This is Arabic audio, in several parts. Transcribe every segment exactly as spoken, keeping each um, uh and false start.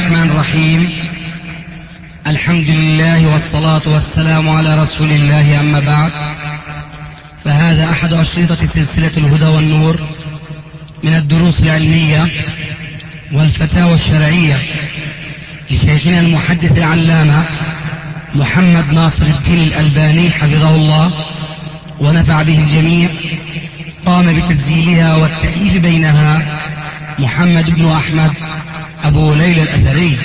الرحمن الرحيم. الحمد لله والصلاة والسلام على رسول الله، أما بعد، فهذا أحد أشرطة سلسلة الهدى والنور من الدروس العلمية والفتاوى الشرعية لشيخنا المحدث العلامة محمد ناصر الدين الألباني حفظه الله ونفع به الجميع. قام بتسجيلها والتأليف بينها محمد بن أحمد أبو ليلى الأثري.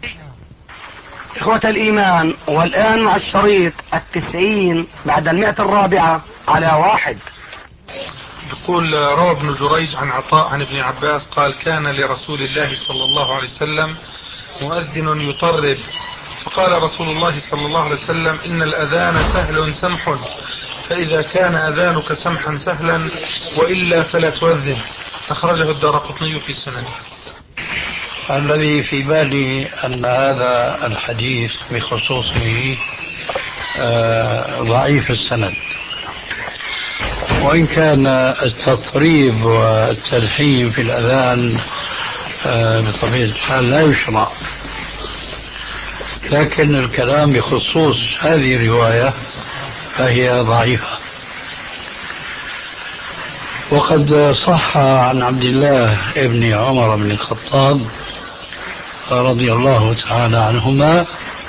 إخوة الإيمان، والآن مع الشريط التسعين بعد المئة الرابعة على واحد. يقول: روى ابن جريج عن عطاء عن ابن عباس قال: كان لرسول الله صلى الله عليه وسلم مؤذن يطرب، فقال رسول الله صلى الله عليه وسلم: إن الأذان سهل سمح، فإذا كان أذانك سمحا سهلا وإلا فلا تؤذن. أخرجه الدارقطني في سننه. الذي في بالي أن هذا الحديث بخصوصه آه ضعيف السند، وإن كان التطريب والتلحين في الأذان آه بطبيعة الحال لا يشرع، لكن الكلام بخصوص هذه الرواية فهي ضعيفة. وقد صح عن عبد الله ابن عمر بن الخطاب رضي الله تعالى عنهما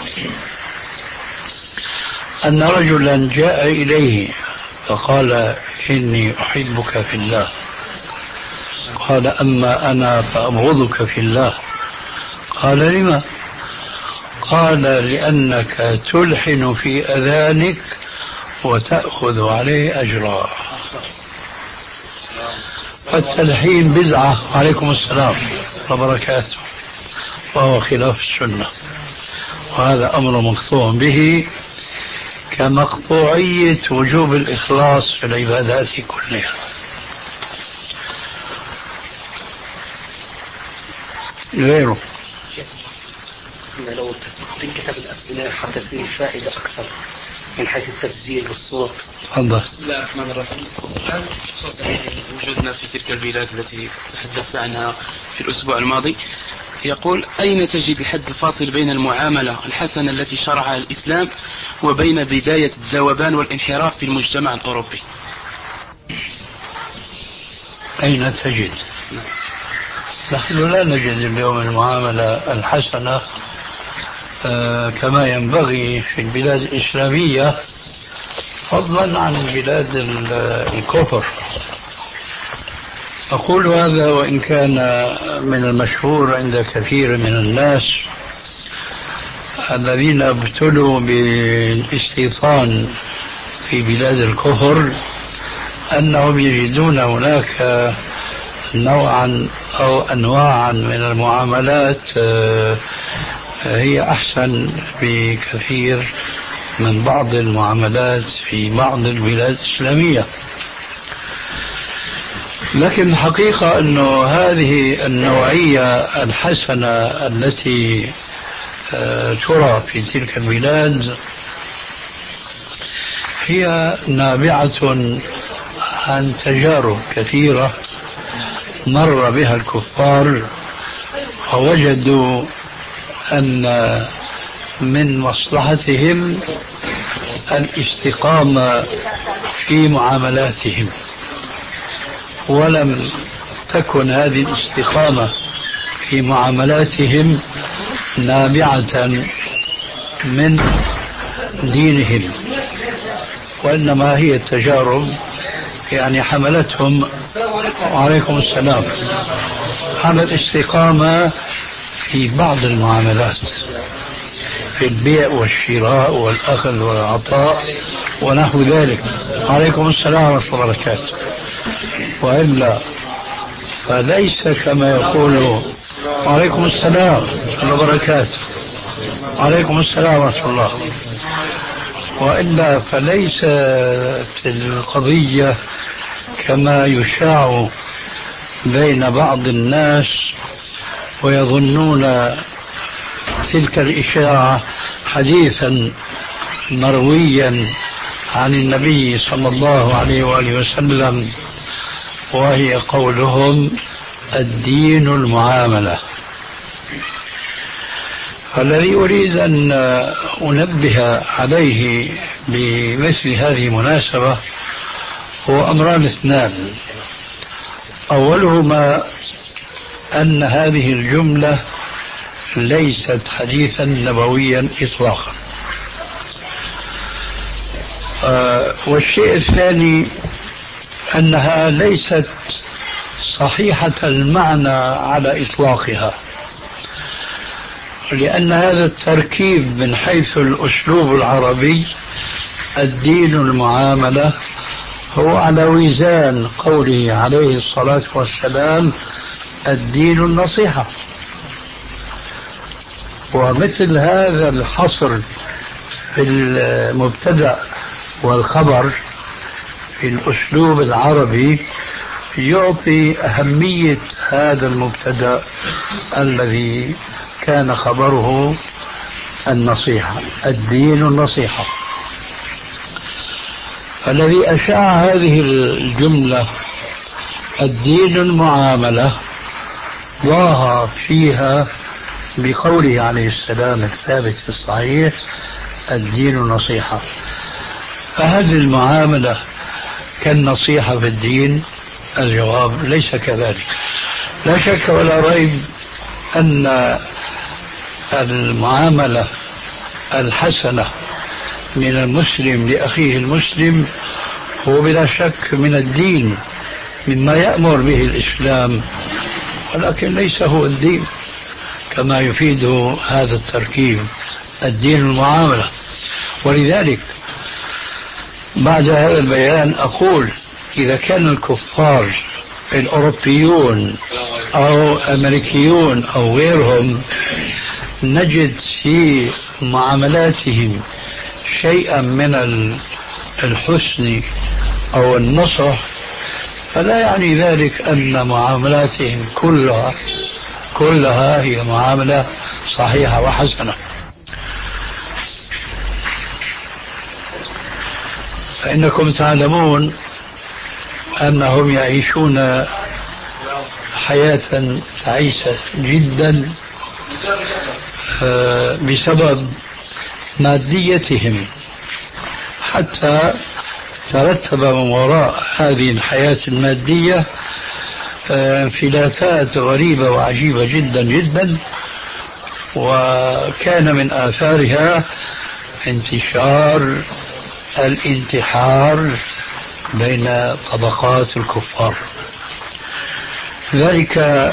أن رجلا جاء إليه فقال: إني أحبك في الله. قال: أما أنا فأبغضك في الله. قال: لما؟ قال: لأنك تلحن في أذانك وتأخذ عليه أجرا. فالتلحين بدعة، عليكم السلام وبركاته، وهو خلاف السنة، وهذا أمر مقطوع به كمقطوعية وجوب الإخلاص في العبادات كلها. غيره لو تنكتب الأسئلة حتى تصير الفائدة أكثر من حيث التسجيل والصوت. تفضل. بسم الله الرحمن الرحيم. السؤال بخصوص وجودنا في تلك البلاد التي تحدثت عنها في الأسبوع الماضي، يقول: أين تجد الحد الفاصل بين المعاملة الحسنة التي شرعها الإسلام وبين بداية الذوبان والانحراف في المجتمع الأوروبي؟ أين تجد؟ نحن لا نجد اليوم المعاملة الحسنة آه كما ينبغي في البلاد الإسلامية، فضلا عن بلاد الكفر. أقول هذا وإن كان من المشهور عند كثير من الناس الذين ابتلوا بالاستيطان في بلاد الكفر أنهم يجدون هناك نوعا أو أنواعا من المعاملات هي أحسن بكثير من بعض المعاملات في بعض البلاد الإسلامية. لكن الحقيقة أن هذه النوعية الحسنة التي ترى في تلك البلاد هي نابعة عن تجارب كثيرة مر بها الكفار، ووجدوا أن من مصلحتهم الاستقامة في معاملاتهم، ولم تكن هذه الاستقامة في معاملاتهم نابعة من دينهم، وإنما هي التجارب يعني حملتهم، وعليكم السلام، على الاستقامة في بعض المعاملات، في البيع والشراء والأخذ والعطاء ونحو ذلك. عليكم السلام ورحمة الله وبركاته. وإلا فليس كما يقول. وعليكم السلام ورحمة الله وبركاته. عليكم السلام ورحمة الله. وإلا فليس القضية كما يشاع بين بعض الناس ويظنون تلك الإشاعة حديثا مرويا عن النبي صلى الله عليه وآله وسلم، وهي قولهم: الدين المعاملة. الذي أريد أن أنبه عليه بمثل هذه المناسبة هو أمران اثنان. أولهما أن هذه الجملة ليست حديثا نبويا إطلاقا. آه والشيء الثاني أنها ليست صحيحة المعنى على إطلاقها، لأن هذا التركيب من حيث الأسلوب العربي الدين المعاملة هو على وزان قوله عليه الصلاة والسلام الدين النصيحة. ومثل هذا الحصر في المبتدأ والخبر في الأسلوب العربي يعطي أهمية هذا المبتدأ الذي كان خبره النصيحة، الدين النصيحة. الذي أشاع هذه الجملة الدين المعاملة ضاها فيها بقوله عليه السلام الثابت في الصحيح الدين النصيحة. فهل المعاملة كالنصيحة في الدين؟ الجواب ليس كذلك. لا شك ولا ريب أن المعاملة الحسنة من المسلم لأخيه المسلم هو بلا شك من الدين، مما يأمر به الإسلام، ولكن ليس هو الدين كما يفيده هذا التركيب الدين المعاملة. ولذلك بعد هذا البيان أقول إذا كان الكفار الأوروبيون أو أمريكيون أو غيرهم نجد في معاملاتهم شيئا من الحسن أو النصح، فلا يعني ذلك أن معاملاتهم كلها كلها هي معاملة صحيحة وحسنة. فإنكم تعلمون أنهم يعيشون حياة تعيسة جدا بسبب ماديتهم، حتى ترتب من وراء هذه الحياة المادية انفلاتات غريبة وعجيبة جدا جدا، وكان من آثارها انتشار الانتحار بين طبقات الكفار. ذلك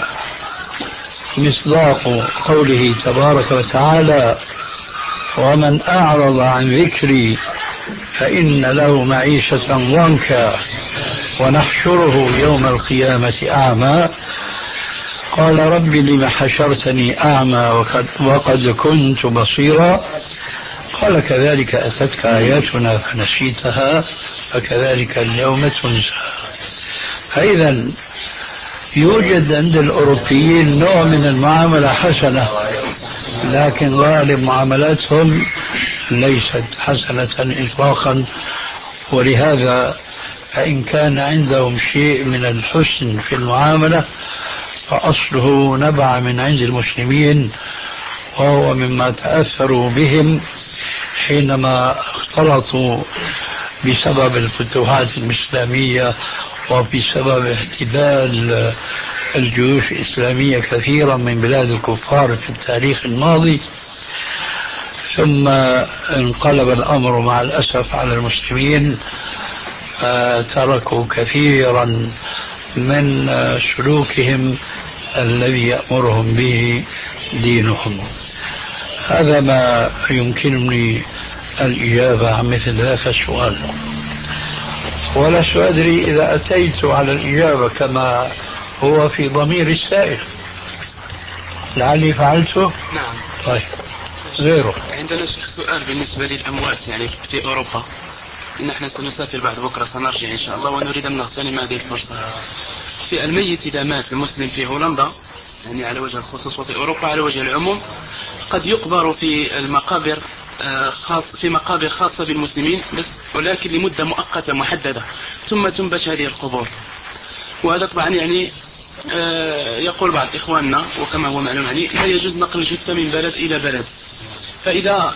مصداق قوله تبارك وتعالى ومن أعرض عن ذكري فإن له معيشة ضنكا ونحشره يوم القيامة أعمى قال رب لم حشرتني أعمى وقد, وقد كنت بصيرا قال كذلك أتتك آياتنا فنسيتها فكذلك اليوم تنسى. فإذا يوجد عند الأوروبيين نوع من المعاملة حسنة، لكن غالب معاملاتهم ليست حسنة إطلاقا. ولهذا فإن كان عندهم شيء من الحسن في المعاملة فأصله نبع من عند المسلمين، وهو مما تأثروا بهم حينما اختلطوا بسبب الفتوحات الإسلامية وبسبب احتلال الجيوش الإسلامية كثيرا من بلاد الكفار في التاريخ الماضي. ثم انقلب الأمر مع الأسف على المسلمين، فتركوا كثيرا من سلوكهم الذي يأمرهم به دينهم. هذا ما يمكنني الإجابة عن مثل ذاك السؤال، ولا أدري إذا أتيت على الإجابة كما هو في ضمير السائل، لعلي فعلته. نعم. طيب غيره. عندنا شيخ سؤال بالنسبة للأموات يعني في أوروبا، إن احنا سنسافر بعد بكرة سنرجع إن شاء الله ونريد أن نغتنم هذه الفرصة. في الميت إذا مات المسلم في هولندا يعني على وجه الخصوص وفي أوروبا على وجه العموم قد يقبر في المقابر خاص في مقابر خاصة بالمسلمين بس، ولكن لمدة مؤقتة محددة ثم تنبش هذه القبور. وهذا طبعا يعني آه يقول بعض إخواننا وكما هو معلوم يعني لا يجوز نقل الجثة من بلد إلى بلد، فإذا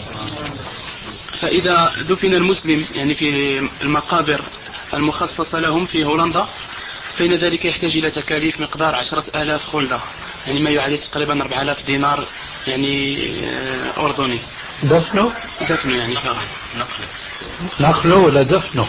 فإذا دفن المسلم يعني في المقابر المخصصة لهم في هولندا فإن ذلك يحتاج إلى تكاليف مقدار عشرة آلاف خلدة، يعني ما يعادل تقريبا أربعة آلاف دينار يعني أردني. دفنه؟ دفنه يعني فقط. نقله ولا دفنه؟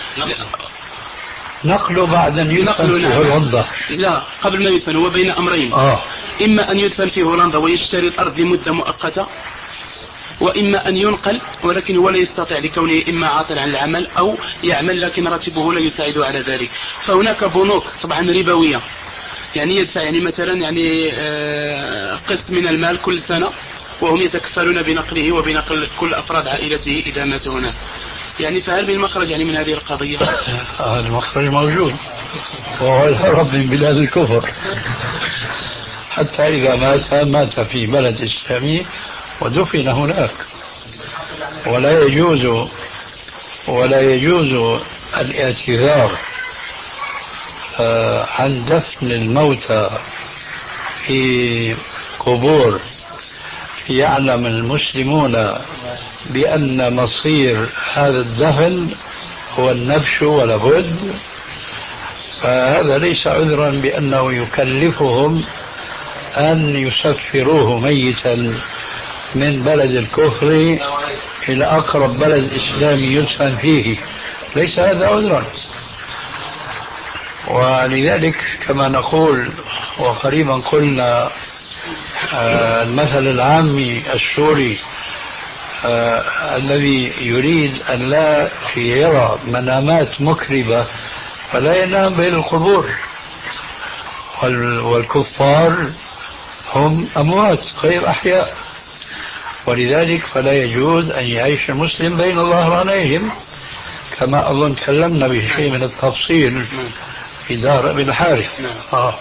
نقله بعد أن يدفن في هولندا. لا قبل ما يدفن هو بين أمرين. آه. إما أن يدفن في هولندا ويشتري الأرض لمدة مؤقتة، وإما أن ينقل ولكن هو لا يستطيع لكونه إما عاطل عن العمل أو يعمل لكن راتبه لا يساعد على ذلك. فهناك بنوك طبعا ربوية يعني يدفع يعني مثلا يعني قسط من المال كل سنة وهم يتكفلون بنقله وبنقل كل أفراد عائلته إذا مات هناك. يعني فهل من مخرج يعني من هذه القضية؟ المخرج موجود وهو الهرب من بلاد الكفر، حتى إذا مات مات في بلد إسلامي ودفن هناك. ولا يجوز ولا يجوز الاعتذار عن دفن الموتى في قبور يعلم المسلمون بأن مصير هذا الدفن هو النبش ولا بد، فهذا ليس عذرا بأنه يكلفهم أن يسفروه ميتا من بلد الكفر إلى أقرب بلد إسلامي يدفن فيه، ليس هذا عذرا. ولذلك كما نقول وقريبا قلنا آه المثل العامي السوري آه الذي يريد أن لا يرى منامات مكربة فلا ينام بين القبور، والكفار هم أموات غير أحياء، ولذلك فلا يجوز أن يعيش المسلم بين ظهرانيهم كما أظن تكلمنا بشيء من التفصيل في دار أبي الحارث. آه.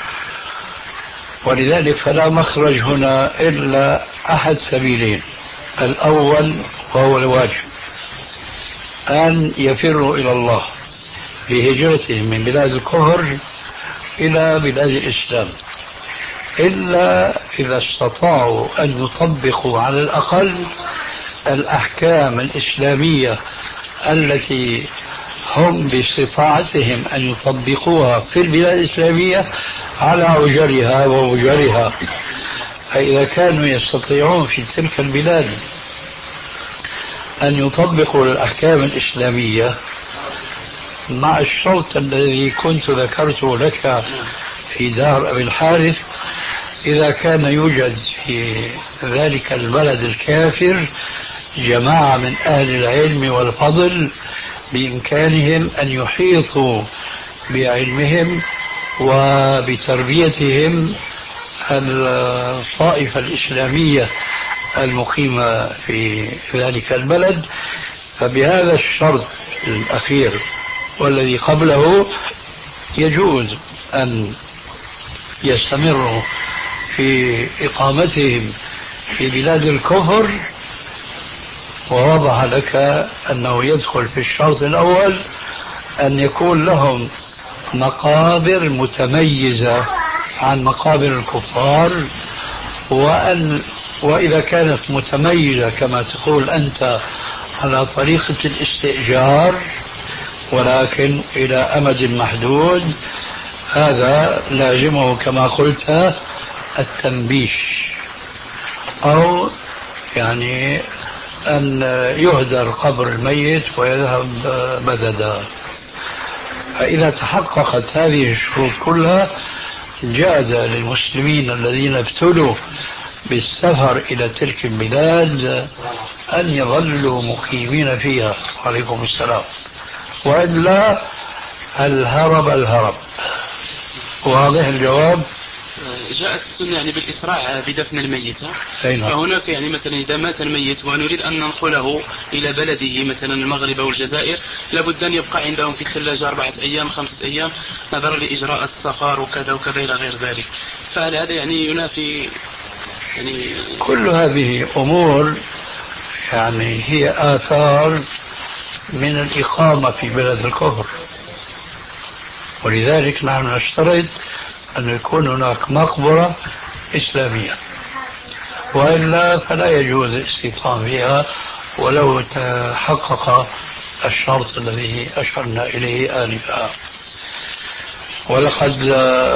ولذلك فلا مخرج هنا إلا أحد سبيلين: الأول وهو الواجب أن يفروا إلى الله بهجرتهم من بلاد الكفر إلى بلاد الإسلام، إلا إذا استطاعوا أن يطبقوا على الأقل الأحكام الإسلامية التي هم باستطاعتهم أن يطبقوها في البلاد الإسلامية على أوجرها ووجرها. فإذا كانوا يستطيعون في تلك البلاد أن يطبقوا الأحكام الإسلامية مع الشرط الذي كنت ذكرته لك في دار أبي الحارث، إذا كان يوجد في ذلك البلد الكافر جماعة من أهل العلم والفضل بإمكانهم أن يحيطوا بعلمهم وبتربيتهم الطائفة الإسلامية المقيمة في ذلك البلد، فبهذا الشرط الأخير والذي قبله يجوز أن يستمروا في إقامتهم في بلاد الكفر. ووضح لك أنه يدخل في الشرط الأول أن يكون لهم مقابر متميزة عن مقابر الكفار، وأن وإذا كانت متميزة كما تقول أنت على طريقة الاستئجار ولكن إلى أمد محدود، هذا لازمه كما قلت التنبيش، أو يعني أن يهدر قبر الميت ويذهب مددا. فإذا تحققت هذه الشروط كلها جاز للمسلمين الذين ابتلوا بالسفر إلى تلك البلاد أن يظلوا مقيمين فيها. عليكم السلام. وإلا الهرب الهرب. واضح الجواب؟ جاءت السنة يعني بالإسراع بدفن الميت، فهناك يعني مثلا إذا مات الميت ونريد أن ننقله إلى بلده مثلا المغرب أو الجزائر لابد أن يبقى عندهم في الثلاجة أربعة أيام خمسة أيام نظرا لإجراءات السفر وكذا وكذا إلى غير ذلك. فهل هذا يعني ينافي يعني كل هذه أمور يعني هي آثار من الإقامة في بلد الكفر، ولذلك نحن نشترط أن يكون هناك مقبرة إسلامية، وإلا فلا يجوز الاستيطان فيها ولو تحقق الشرط الذي أشرنا إليه آنفا. ولقد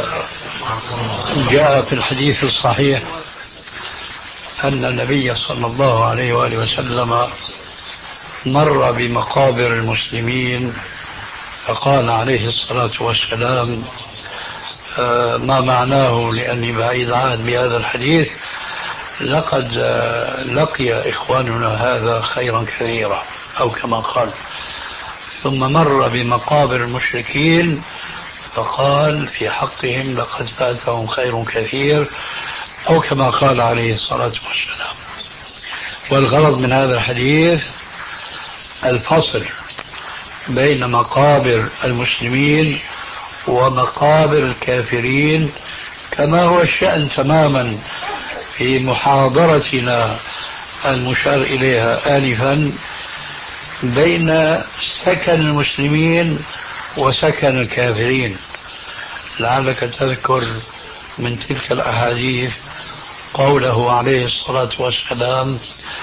جاء في الحديث الصحيح أن النبي صلى الله عليه وآله وسلم مر بمقابر المسلمين فقال عليه الصلاة والسلام ما معناه لأني بعيد عهد بهذا الحديث: لقد لقي إخواننا هذا خيرا كثيرا، أو كما قال. ثم مر بمقابر المشركين فقال في حقهم: لقد فاتهم خير كثير، أو كما قال عليه الصلاة والسلام. والغرض من هذا الحديث الفصل بين مقابر المسلمين ومقابر الكافرين، كما هو الشأن تماما في محاضرتنا المشار إليها آنفا بين سكن المسلمين وسكن الكافرين. لعلك تذكر من تلك الأحاديث قوله عليه الصلاة والسلام: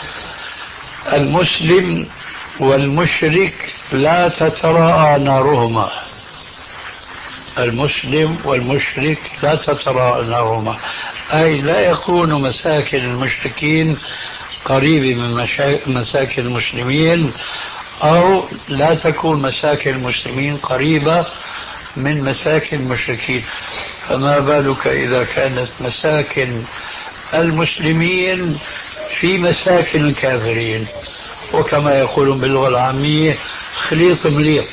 المسلم والمشرك لا تتراءى نارهما. المسلم والمشرك لا تتراءى نارهما، أي لا يكون مساكن المشركين قريبة من مساكن المسلمين، أو لا تكون مساكن المسلمين قريبة من مساكن المشركين. فما بالك إذا كانت مساكن المسلمين في مساكن الكافرين، وكما يقولون باللغة العامية خليط مليط.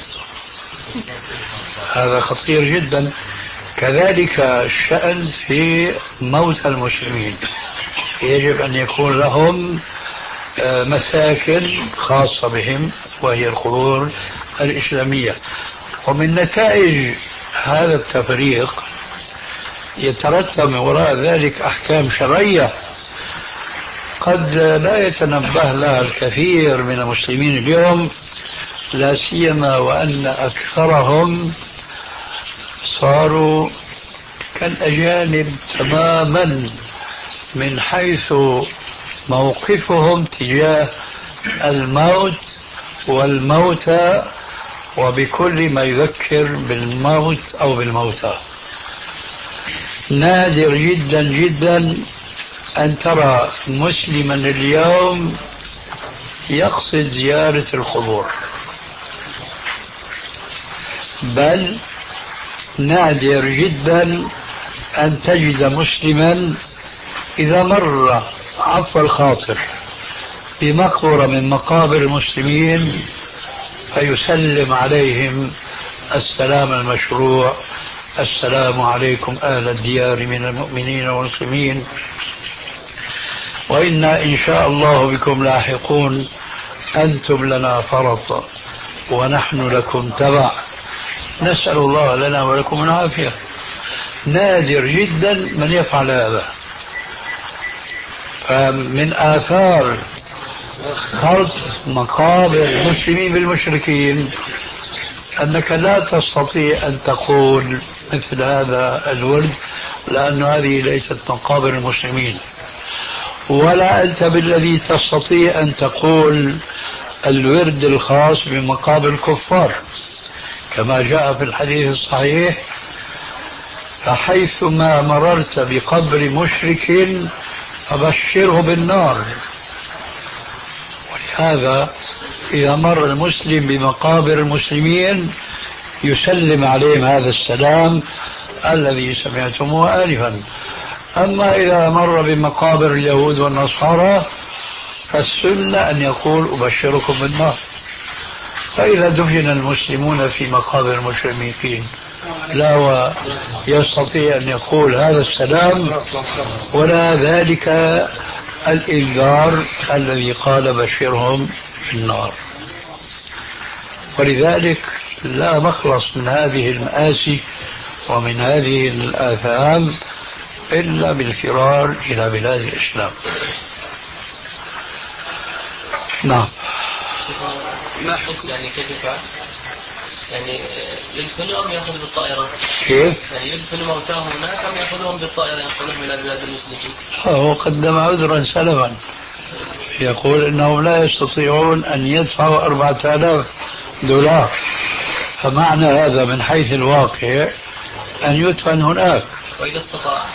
هذا خطير جدا. كذلك الشأن في موتى المسلمين، يجب أن يكون لهم مساكن خاصة بهم وهي القبور الإسلامية. ومن نتائج هذا التفريق يترتب من وراء ذلك أحكام شرعية قد لا يتنبه لها الكثير من المسلمين اليوم، لا سيما وأن أكثرهم صاروا كالأجانب تماما من حيث موقفهم تجاه الموت والموتى وبكل ما يذكر بالموت أو بالموتى. نادر جدا جدا أن ترى مسلما اليوم يقصد زيارة القبور، بل نادر جدا أن تجد مسلما إذا مر عفو الخاطر بمقبرة من مقابر المسلمين فيسلم عليهم السلام المشروع: السلام عليكم أهل الديار من المؤمنين والمسلمين، وإنا إن شاء الله بكم لاحقون، أنتم لنا فرط ونحن لكم تبع، نسأل الله لنا ولكم العافية. نادر جدا من يفعل هذا. فمن آثار خلط مقابر المسلمين بالمشركين أنك لا تستطيع أن تقول مثل هذا الورد، لأن هذه ليست مقابر المسلمين، ولا أنت بالذي تستطيع أن تقول الورد الخاص بمقابر الكفار، كما جاء في الحديث الصحيح: فحيثما مررت بقبر مشرك فبشره بالنار. ولهذا إذا مر المسلم بمقابر المسلمين يسلم عليهم هذا السلام الذي سمعتموه آنفا. أما إذا مر بمقابر اليهود والنصارى فالسنة أن يقول: أبشركم بالنار. فإذا دفن المسلمون في مقابر المشركين لا يستطيع أن يقول هذا السلام ولا ذلك الإنذار الذي قال: بشرهم بالنار. ولذلك لا مخلص من هذه المآسي ومن هذه الآثام إلا بالفرار إلى بلاد الإسلام. نعم. ما حكم يعني كيف يعني يدفنوا أم يأخذوا بالطائرة؟ كيف؟ يعني يدفنوا موتاهم هناك أم يأخذهم بالطائرة ينقلهم إلى بلاد المسلمين؟ هو قدم عذرا سلفا، يقول انهم لا يستطيعون ان يدفعوا أربعة آلاف دولار، فمعنى هذا من حيث الواقع ان يدفن هناك. وإذا استطاع.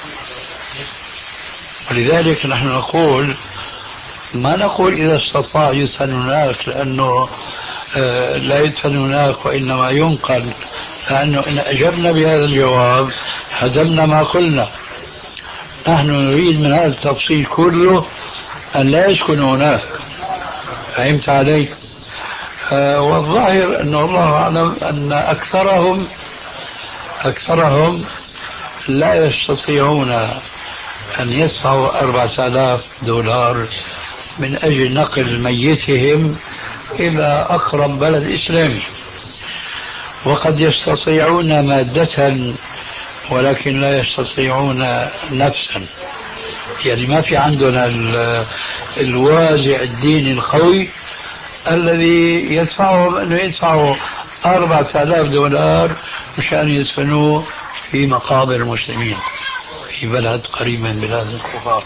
ولذلك نحن نقول ما نقول اذا استطاع يدفن هناك، لانه لا يدفن هناك وانما ينقل، لانه ان اجبنا بهذا الجواب هدمنا ما قلنا. نحن نريد من هذا التفصيل كله أن لا يسكن هناك. فهمت علي؟ آه والظاهر أن الله أعلم أن أكثرهم أكثرهم لا يستطيعون أن يدفعوا أربعة آلاف دولار من أجل نقل ميتهم إلى أقرب بلد إسلامي. وقد يستطيعون مادة ولكن لا يستطيعون نفسا. يعني ما في عندنا الوازع الديني القوي الذي يدفعهم أنه يدفعوا أربعة آلاف دولار مشان يدفنوه في مقابر المسلمين في بلد قريب من بلاد الكفار.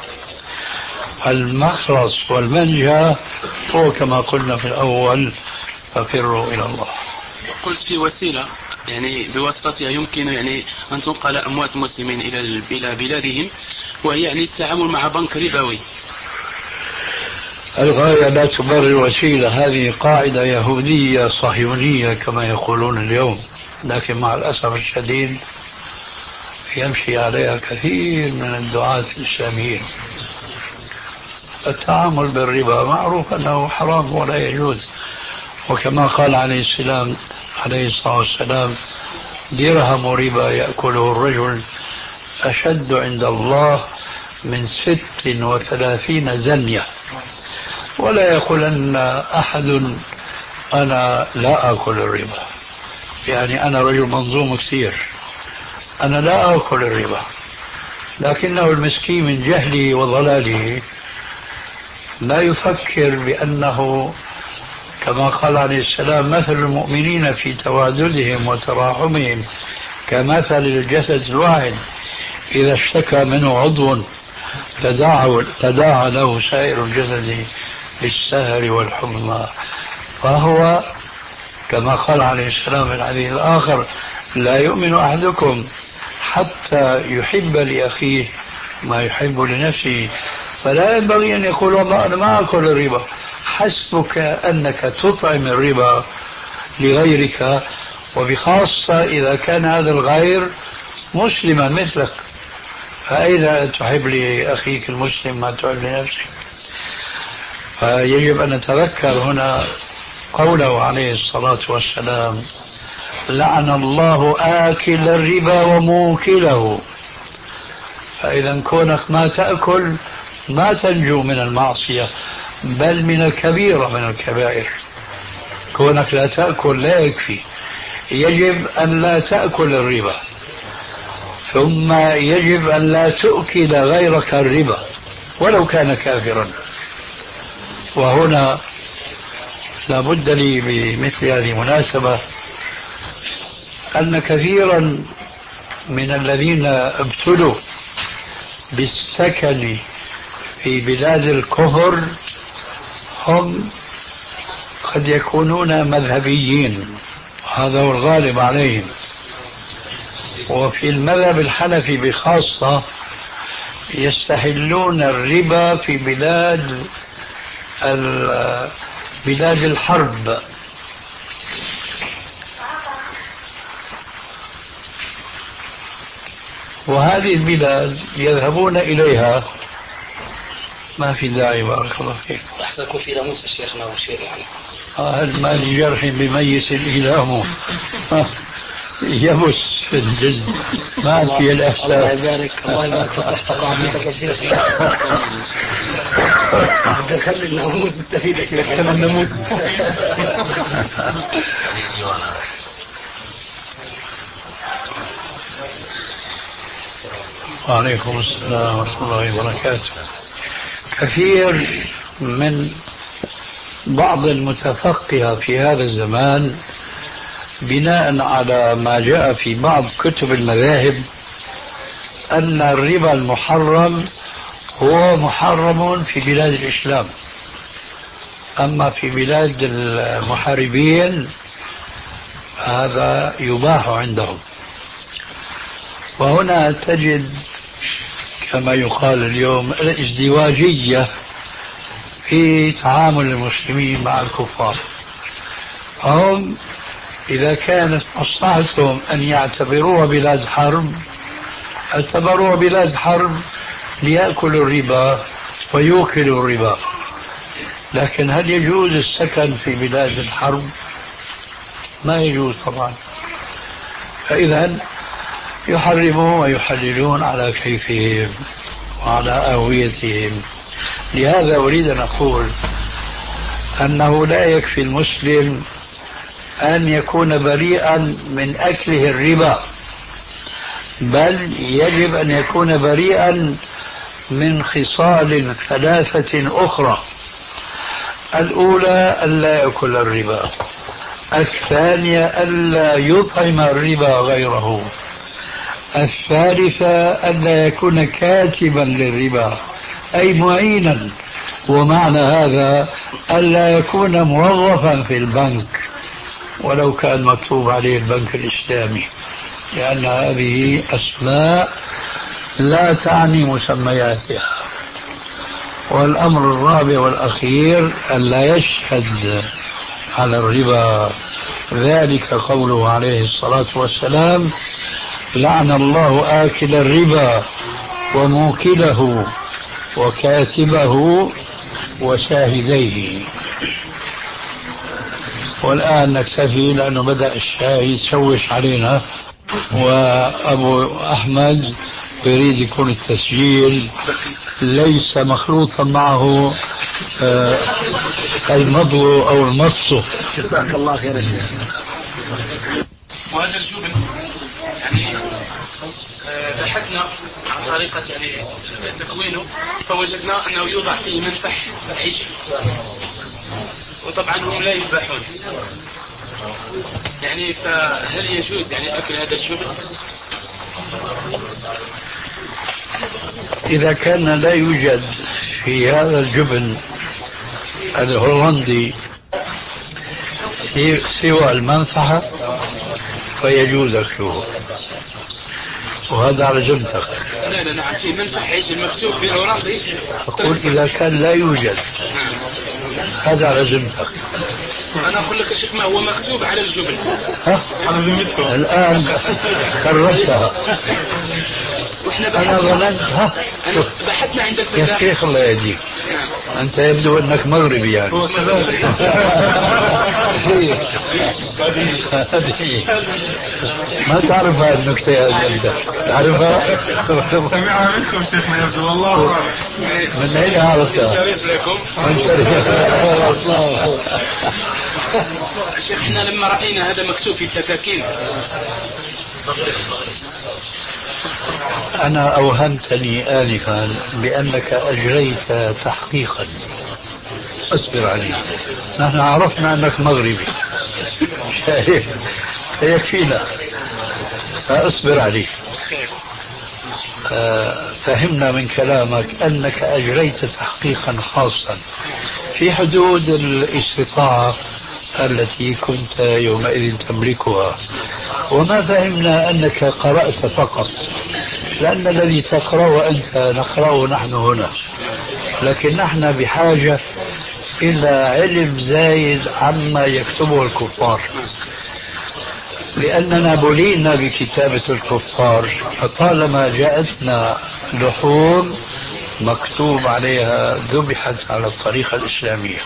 المخلص والمنجى هو كما قلنا في الأول: ففروا إلى الله. قلت في وسيلة يعني بواسطتها يمكن يعني أن تنقل أموات المسلمين إلى إلى بلادهم، وهي يعني التعامل مع بنك ربوي. الغاية لا تبرر الوسيلة، هذه قاعدة يهودية صهيونية كما يقولون اليوم، لكن مع الأسف الشديد يمشي عليها كثير من الدعاة الإسلاميين. التعامل بالربا معروف أنه حرام ولا يجوز، وكما قال عليه السلام عليه الصلاة والسلام: درهم ربا يأكله الرجل أشد عند الله من ست وثلاثين زنية. ولا يقول أن أحد أنا لا أكل الربا، يعني أنا رجل منظوم كثير، أنا لا أكل الربا، لكنه المسكين من جهله وضلاله لا يفكر بأنه كما قال عليه السلام: مثل المؤمنين في تواددهم وتراحمهم كمثل الجسد الواحد إذا اشتكى منه عضو تداعى, تداعى له سائر الجسد بالسهر والحمى. فهو كما قال عليه السلام في الحديث الآخر: لا يؤمن أحدكم حتى يحب لأخيه ما يحب لنفسه. فلا ينبغي أن يقول والله أنا ما أكل الربا. حسبك أنك تطعم الربا لغيرك، وبخاصة إذا كان هذا الغير مسلما مثلك، فأين تحب لأخيك المسلم ما تحب لنفسك؟ فيجب أن نتذكر هنا قوله عليه الصلاة والسلام: لعن الله آكل الربا وموكله. فإذا كونك ما تأكل ما تنجو من المعصية، بل من الكبيرة من الكبائر. كونك لا تأكل لا يكفي، يجب أن لا تأكل الربا، ثم يجب أن لا تؤكل غيرك الربا ولو كان كافرا. وهنا لا بد لي بمثل هذه المناسبة أن كثيرا من الذين ابتلوا بالسكن في بلاد الكفر هم قد يكونون مذهبيين، هذا هو الغالب عليهم. وفي المذهب الحنفي بخاصة يستحلون الربا في بلاد بلاد الحرب، وهذه البلاد يذهبون إليها. ما في داعي، بارك الله فيك. أحسن يكون في ناموس شيخنا وشير يعني. هل ما لجرح بميت إلامه يبس في الجلد، ما في الإحساس. الله يبارك، الله يبارك في صحتك وعافيتك يا شيخ. خلي الناموس استفيد يا شيخ، خلي الناموس. وعليكم السلام ورحمة الله وبركاته. كثير من بعض المتفقهة في هذا الزمان بناء على ما جاء في بعض كتب المذاهب أن الربا المحرم هو محرم في بلاد الإسلام، أما في بلاد المحاربين هذا يباح عندهم. وهنا تجد كما يقال اليوم الازدواجية في تعامل المسلمين مع الكفار. هم إذا كانت مصلحتهم أن يعتبروها بلاد حرب اعتبروها بلاد حرب ليأكلوا الربا ويوكلوا الربا. لكن هل يجوز السكن في بلاد الحرب؟ ما يجوز طبعا. فإذا يحرمون ويحللون على كيفهم وعلى أهويتهم. لهذا أريد أن أقول أنه لا يكفي المسلم أن يكون بريئا من أكله الربا، بل يجب أن يكون بريئا من خصال ثلاثة أخرى. الأولى ألا يأكل الربا، الثانية ألا يطعم الربا غيره، الثالثة ألا يكون كاتبا للربا أي معينا، ومعنى هذا ألا يكون موظفا في البنك ولو كان مكتوب عليه البنك الإسلامي، لأن هذه أسماء لا تعني مسمياتها. والأمر الرابع والأخير ألا يشهد على الربا، ذلك قوله عليه الصلاة والسلام: لعن الله آكل الربا وموكله وكاتبه وشاهديه. والآن نكتفي لأنه بدأ الشاي يتشوش علينا، وأبو أحمد يريد يكون التسجيل ليس مخلوطا معه آه المضغ أو المص. جزاك الله خير يا شيخ. وهذا الجبن يعني بحثنا عن طريقة يعني تكوينه، فوجدنا أنه يوضع فيه منفح عيش، وطبعا هم لا يذبحون يعني، فهل يجوز يعني أكل هذا الجبن؟ إذا كان لا يوجد في هذا الجبن الهولندي سوى المنفعة فيجوز أكله، وهذا على جمتك. لا لا نعم، في منفح عيش المكتوب بالهولندي. أقول إذا كان لا يوجد هذا على جمتك. أنا أقول لك يا شيخ ما هو مكتوب على الجبن. ها؟ على ذمتهم. الآن خربتها. أنا ظننت ها؟ أنا بحثنا عند الفلاح. يا شيخ الله يهديك، أنت يبدو أنك مغربي يعني. هو كذلك. ما تعرف هذه النكتة يا أنت تعرفها؟ سمعها منكم شيخنا يبدو، والله أعلم. من أين عرفتها؟ شريف لكم. شيخ احنا لما رأينا هذا مكتوب في التكاكين. أنا أوهمتني آنفا بأنك أجريت تحقيقا، اصبر علي، نحن عرفنا أنك مغربي شايف يكفينا، فاصبر علي. آه فهمنا من كلامك أنك أجريت تحقيقا خاصا في حدود الاستطاعة التي كنت يومئذ تملكها، وما فهمنا أنك قرأت فقط، لأن الذي تقرأ وأنت نقرأه نحن هنا، لكن نحن بحاجة إلى علم زايد عما يكتبه الكفار، لأننا بلينا بكتابة الكفار، فطالما جاءتنا لحوم مكتوب عليها ذبحت على الطريقة الإسلامية،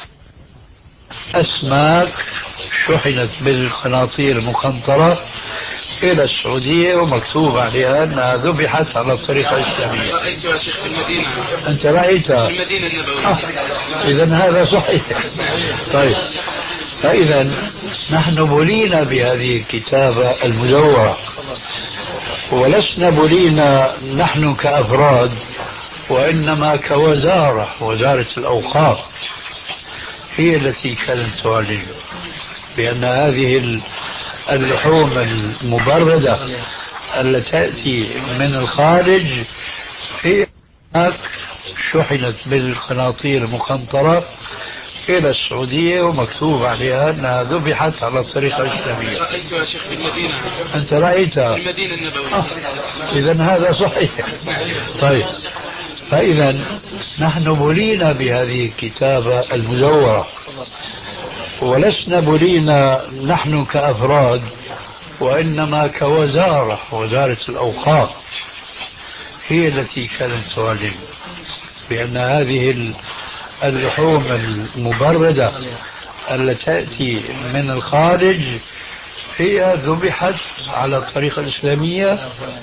أسماك شحنت بالقناطير المقنطرة إلى السعودية ومكتوب عليها أنها ذبحت على الطريقة الإسلامية. رأيتها شيخ في المدينة. أنت رأيتها؟ في المدينة النبوية. آه. إذن هذا صحيح. طيب، فإذا نحن بلينا بهذه الكتابة المدورة، ولسنا بلينا نحن كأفراد، وإنما كوزارة، وزارة الأوقاف هي التي كانت تعلن بأن هذه اللحوم المبردة التي تأتي من الخارج هي شحنت بالقناطير المقنطرة إلى السعودية ومكتوب عليها أنها ذبحت على الطريقة الإسلامية. رأيتها يا شيخ في المدينة. أنت رأيتها؟ في المدينة النبوية. آه. إذن هذا صحيح. طيب، فإذا نحن بلينا بهذه الكتابة المزورة، ولسنا بلينا نحن كأفراد، وإنما كوزارة، وزارة الأوقاف هي التي كانت تعلن بأن هذه اللحوم المبردة التي تأتي من الخارج هي ذبحت على الطريقة الإسلامية،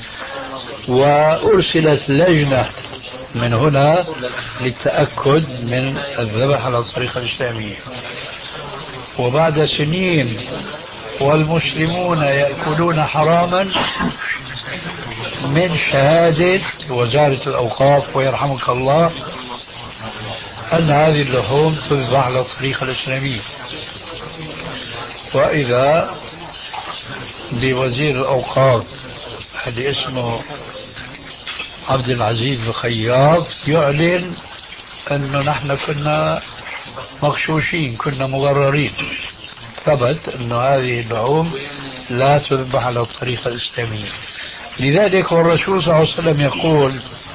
وأرسلت لجنة من هنا للتأكد من الذبح على الطريقة الإسلامية. وبعد سنين والمسلمون يأكلون حراما من شهادة وزارة الأوقاف ويرحمك الله أن هذه اللحوم تذبح على الطريقة الإسلامية. وإذا بوزير الأوقاف اللي اسمه عبد العزيز الخياط يعلن أنه نحن كنا مغشوشين، كنا مغررين، ثبت أن هذه اللحوم لا تذبح على الطريقة الإسلامية. لذلك والرسول صلى الله عليه وسلم يقول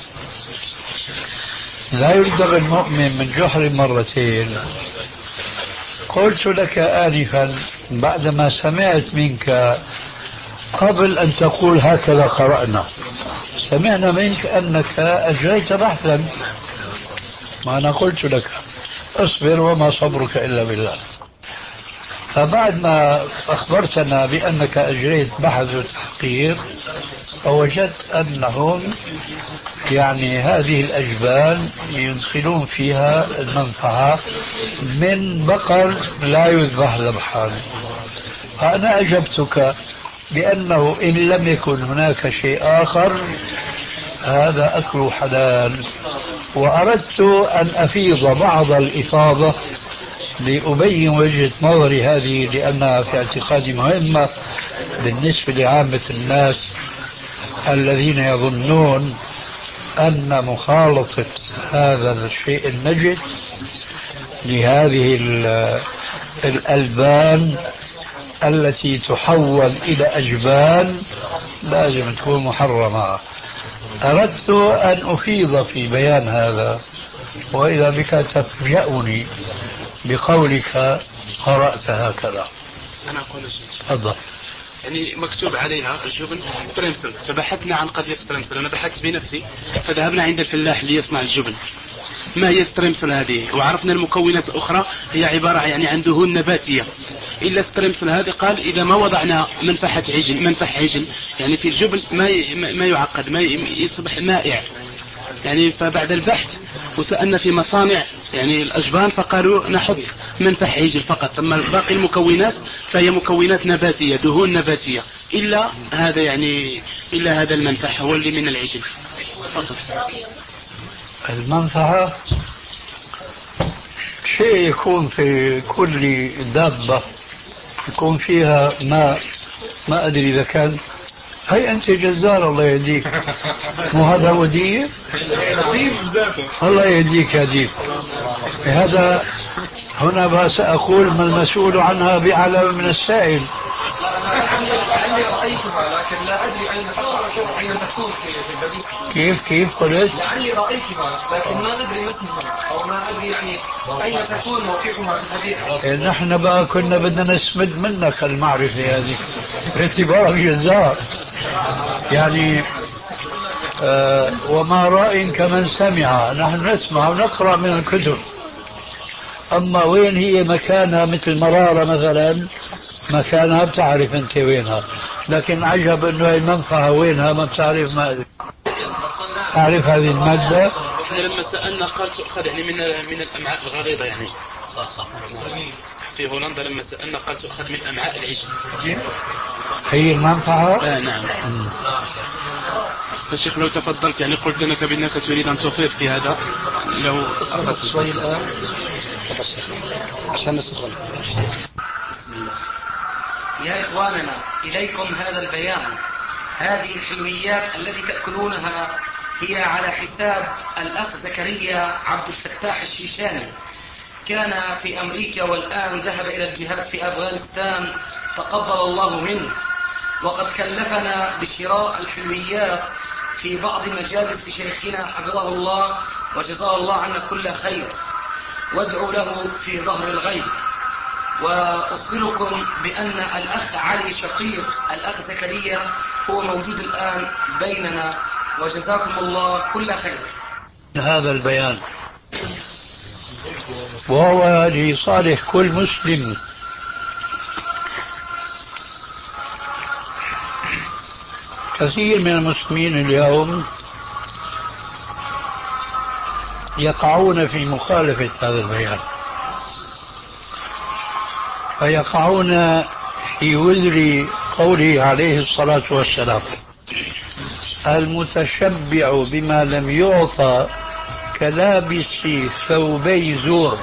لا يلدغ المؤمن من جحر مرتين. قلت لك آنفا بعدما سمعت منك قبل أن تقول هكذا قرأنا، سمعنا منك أنك أجريت بحثا، ما أنا قلت لك اصبر وما صبرك إلا بالله. فبعد ما أخبرتنا بأنك أجريت بحث وتحقيق فوجدت أنهم يعني هذه الأجبال يدخلون فيها المنفعة من بقر لا يذبح ذبحا. فأنا أجبتك بأنه إن لم يكن هناك شيء آخر هذا أكل حلال، وأردت أن أفيض بعض الإفاضة لأبين وجهة نظري هذه، لأنها في اعتقادي مهمة بالنسبة لعامة الناس الذين يظنون أن مخالطة هذا الشيء النجس لهذه الألبان التي تحول إلى أجبان لازم تكون محرمة. أردت أن أفيض في بيان هذا، وإذا بك تفجأني بقولك قرأت هكذا. أنا أقول شيء. تفضل. يعني مكتوب عليها الجبن ستريمسل، فبحثنا عن قضية ستريمسل، أنا بحثت بنفسي، فذهبنا عند الفلاح ليصنع الجبن. ما هي ستريمسل هذه؟ وعرفنا المكونات الأخرى هي عبارة يعني عن دهون نباتية، إلا ستريمسل هذه قال إذا ما وضعنا منفحة عجل منفح عجل يعني في الجبن ما ما يعقد، ما يصبح مائع يعني. فبعد البحث وسألنا في مصانع يعني الأجبان فقالوا نحط منفح عجل فقط، أما باقي المكونات فهي مكونات نباتية، دهون نباتية، إلا هذا يعني إلا هذا المنفح هو اللي من العجل فقط. المنفعة شيء يكون في كل دابة يكون فيها ماء، ما أدري إذا كان. هي أنت جزار الله يهديك، مو هذا هو ديب؟ الله يهديك يا ديب. هذا هنا سأقول ما المسؤول عنها بأعلم من السائل. لعلي رأيتها لكن لا أدري أين تكون في البديل. كيف كيف قلت؟ لعلي رأيتها لكن ما أدري ما اسمها أو ما أدري يعني أين تكون موقعها في البديل. نحن بقى كنا بدنا نسمد منك المعرفة هذه باعتبارك جزار يعني. آه وما رأي كمن سمع، نحن نسمع ونقرأ من الكتب، أما وين هي مكانها مثل مرارة مثلا مكانها بتعرف أنت وينها، لكن عجب أنه المنفعة وينها ما بتعرف. ما أدري تعرف هذه المادة. احنا لما سألنا قال تؤخذ يعني من من الأمعاء الغليظة يعني. صح صح. في هولندا لما سألنا قال تؤخذ من أمعاء العجل. هي المنفعة؟ آه نعم. الشيخ لو تفضلت يعني قلت لك بأنك تريد أن تفيض في هذا لو أخذت شوي الآن عشان ندخل. بسم الله. يا إخواننا إليكم هذا البيان. هذه الحلويات التي تأكلونها هي على حساب الأخ زكريا عبد الفتاح الشيشاني، كان في أمريكا والآن ذهب إلى الجهاد في أفغانستان تقبل الله منه، وقد كلفنا بشراء الحلويات في بعض مجالس شيخنا حفظه الله وجزاه الله عنا كل خير، وادعوا له في ظهر الغيب. وأخبركم بأن الأخ علي شقيق الأخ زكريا هو موجود الآن بيننا، وجزاكم الله كل خير. هذا البيان وهو لصالح كل مسلم. كثير من المسلمين اليوم يقعون في مخالفة هذا البيان، فيقعون في وزر قوله عليه الصلاة والسلام: المتشبع بما لم يعطى كلابس ثوبي زور.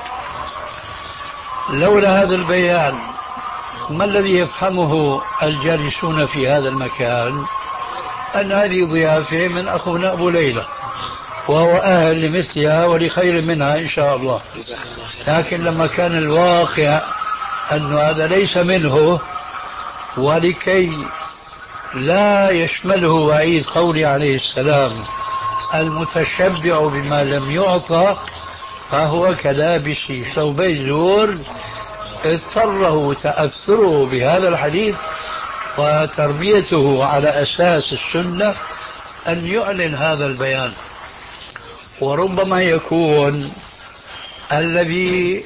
لولا هذا البيان ما الذي يفهمه الجالسون في هذا المكان؟ أن هذه ضيافة من أخونا أبو ليلى، وهو أهل لمثلها ولخير منها إن شاء الله. لكن لما كان الواقع أن هذا ليس منه، ولكي لا يشمله وعيد قوله عليه السلام المتشبع بما لم يعطى فهو كلابس ثوبي زور، اضطره تأثره بهذا الحديث وتربيته على أساس السنة أن يعلن هذا البيان. وربما يكون الذي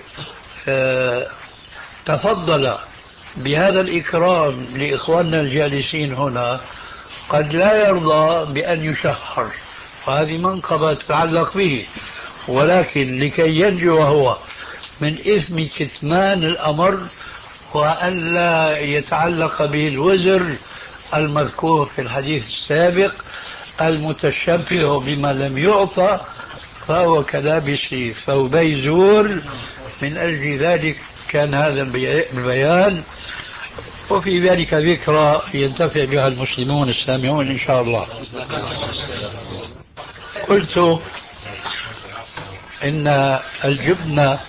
تفضل بهذا الإكرام لإخواننا الجالسين هنا قد لا يرضى بأن يشهر، وهذه منقبة تتعلق به، ولكن لكي ينجو هو من إثم كتمان الأمر وأن لا يتعلق به الوزر المذكور في الحديث السابق المتشبه بما لم يعطى فهو كلابس ثوبي زور، من أجل ذلك كان هذا البيان، وفي ذلك ذكرى ينتفع بها المسلمون السامعون إن شاء الله. قلت إن الجبنة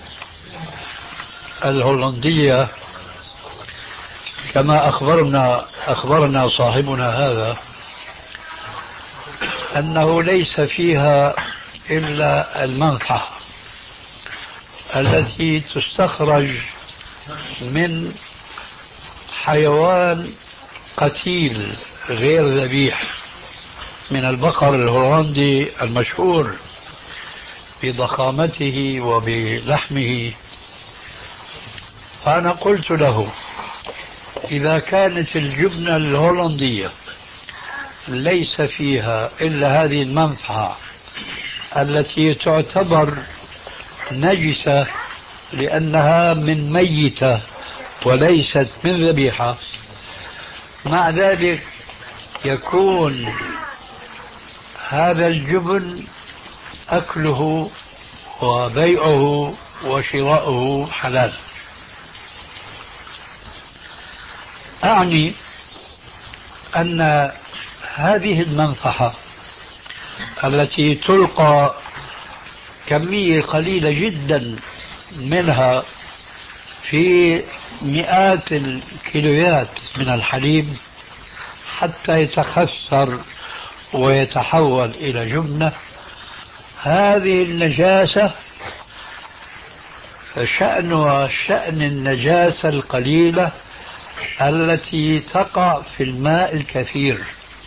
الهولندية كما أخبرنا أخبرنا صاحبنا هذا أنه ليس فيها إلا المنفعة التي تستخرج من حيوان قتيل غير ذبيح، من البقر الهولندي المشهور بضخامته وبلحمه. فأنا قلت له إذا كانت الجبنة الهولندية ليس فيها إلا هذه المنفعة التي تعتبر نجسة لأنها من ميتة وليست من ذبيحة، مع ذلك يكون هذا الجبن أكله وبيعه وشراؤه حلال. أعني أن هذه المنفعة التي تلقى كمية قليلة جدا منها في مئات الكيلوات من الحليب حتى يتخثر ويتحول إلى جبنة، هذه النجاسة شأنها شأن النجاسة القليلة التي تقع في الماء الكثير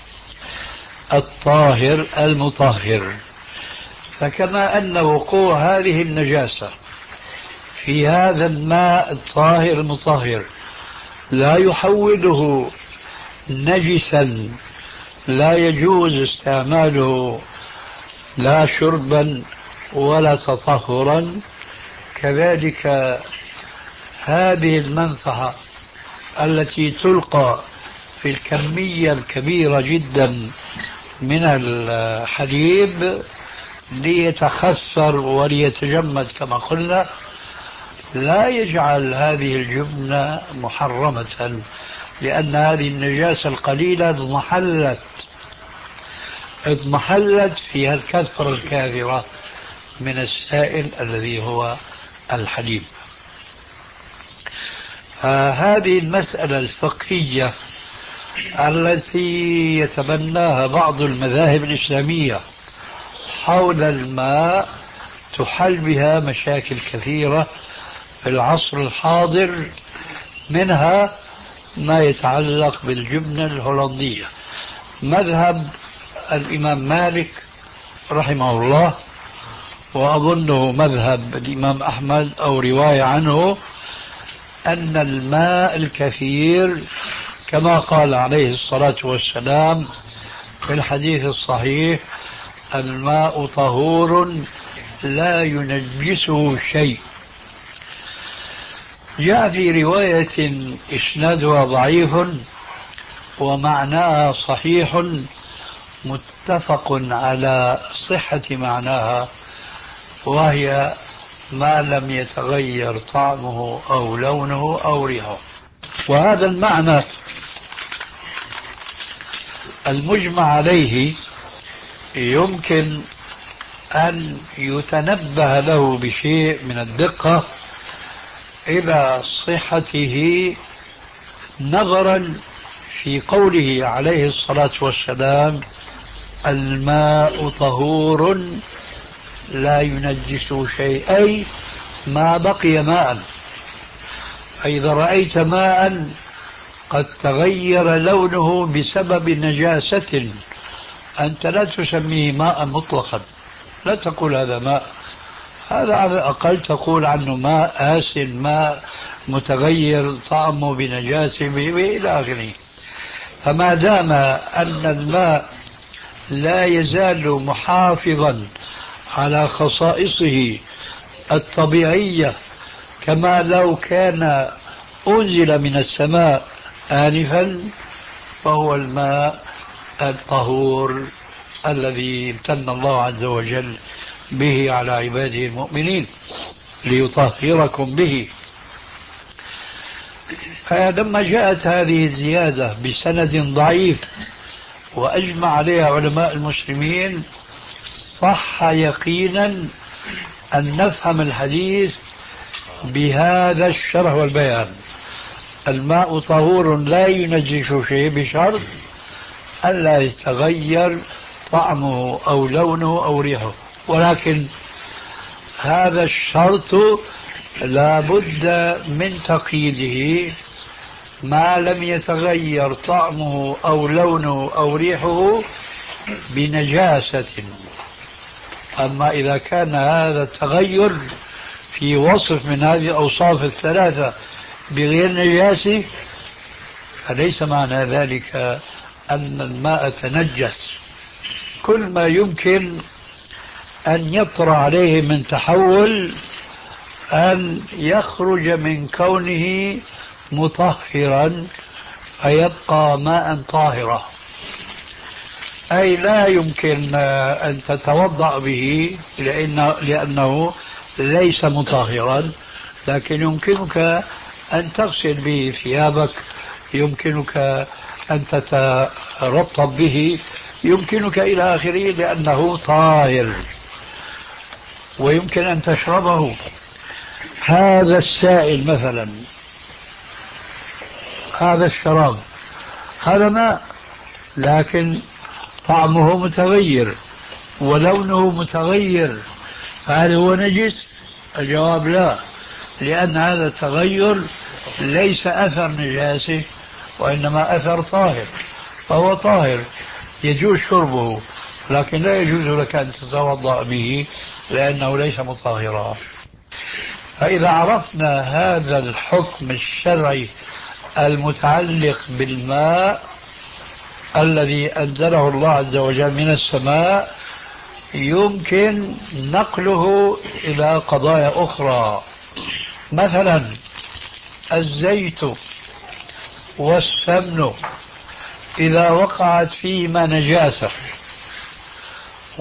الطاهر المطهر. فكما أن وقوع هذه النجاسة في هذا الماء الطاهر المطهر لا يحوله نجسا لا يجوز استعماله لا شربا ولا تطهرا، كذلك هذه المنفعة التي تلقى في الكمية الكبيرة جدا من الحليب ليتخثر وليتجمد كما قلنا، لا يجعل هذه الجبنة محرمة، لأن هذه النجاسة القليلة اضمحلت اضمحلت فيها الكثرة الكاثرة من السائل الذي هو الحليب. فهذه المسألة الفقهية التي يتبناها بعض المذاهب الإسلامية حول الماء تحل بها مشاكل كثيرة في العصر الحاضر، منها ما يتعلق بالجبنة الهولندية. مذهب الإمام مالك رحمه الله، وأظنه مذهب الإمام أحمد أو رواية عنه، أن الماء الكثير كما قال عليه الصلاة والسلام في الحديث الصحيح: الماء طهور لا ينجسه شيء. جاء في رواية إسنادها ضعيف ومعناها صحيح متفق على صحة معناها، وهي ما لم يتغير طعمه أو لونه أو ريحه. وهذا المعنى المجمع عليه يمكن أن يتنبه له بشيء من الدقة إلى صحته، نظرا في قوله عليه الصلاة والسلام: الماء طهور لا ينجس شيء، أي ما بقي ماء. فإذا رأيت ماء قد تغير لونه بسبب نجاسة، أنت لا تسميه ماء مطلقا، لا تقول هذا ماء، هذا على الأقل تقول عنه ماء آسن، ماء متغير طعمه بنجاسة إلى آخره. فما دام أن الماء لا يزال محافظا على خصائصه الطبيعية كما لو كان أنزل من السماء آنفا، فهو الماء الطهور الذي امتن الله عز وجل به على عباده المؤمنين ليطهركم به. فلما جاءت هذه الزيادة بسند ضعيف وأجمع عليها علماء المسلمين، صح يقينا أن نفهم الحديث بهذا الشرح والبيان: الماء طهور لا ينجس شيء، بشرط ألا يتغير طعمه أو لونه أو ريحه. ولكن هذا الشرط لا بد من تقييده ما لم يتغير طعمه أو لونه أو ريحه بنجاسة. أما إذا كان هذا التغير في وصف من هذه الأوصاف الثلاثة بغير نجاسة، فليس معنى ذلك أن الماء تنجس. كل ما يمكن أن يطرأ عليه من تحول أن يخرج من كونه مطهرا فيبقى ماء طاهرا، أي لا يمكن أن تتوضأ به لأنه, لأنه ليس مطهرا، لكن يمكنك أن تغسل به ثيابك، يمكنك أن تترطب به، يمكنك إلى آخره، لأنه طاهر ويمكن أن تشربه. هذا السائل مثلا، هذا الشراب، هذا ماء، لكن طعمه متغير ولونه متغير، هل هو نجس؟ الجواب لا، لأن هذا التغير ليس أثر نجاسة وإنما أثر طاهر، فهو طاهر يجوز شربه، لكن لا يجوز لك أن تتوضأ به لأنه ليس مطهرا. فإذا عرفنا هذا الحكم الشرعي المتعلق بالماء الذي أنزله الله عز وجل من السماء، يمكن نقله إلى قضايا أخرى. مثلا الزيت والسمن إذا وقعت فيهما نجاسة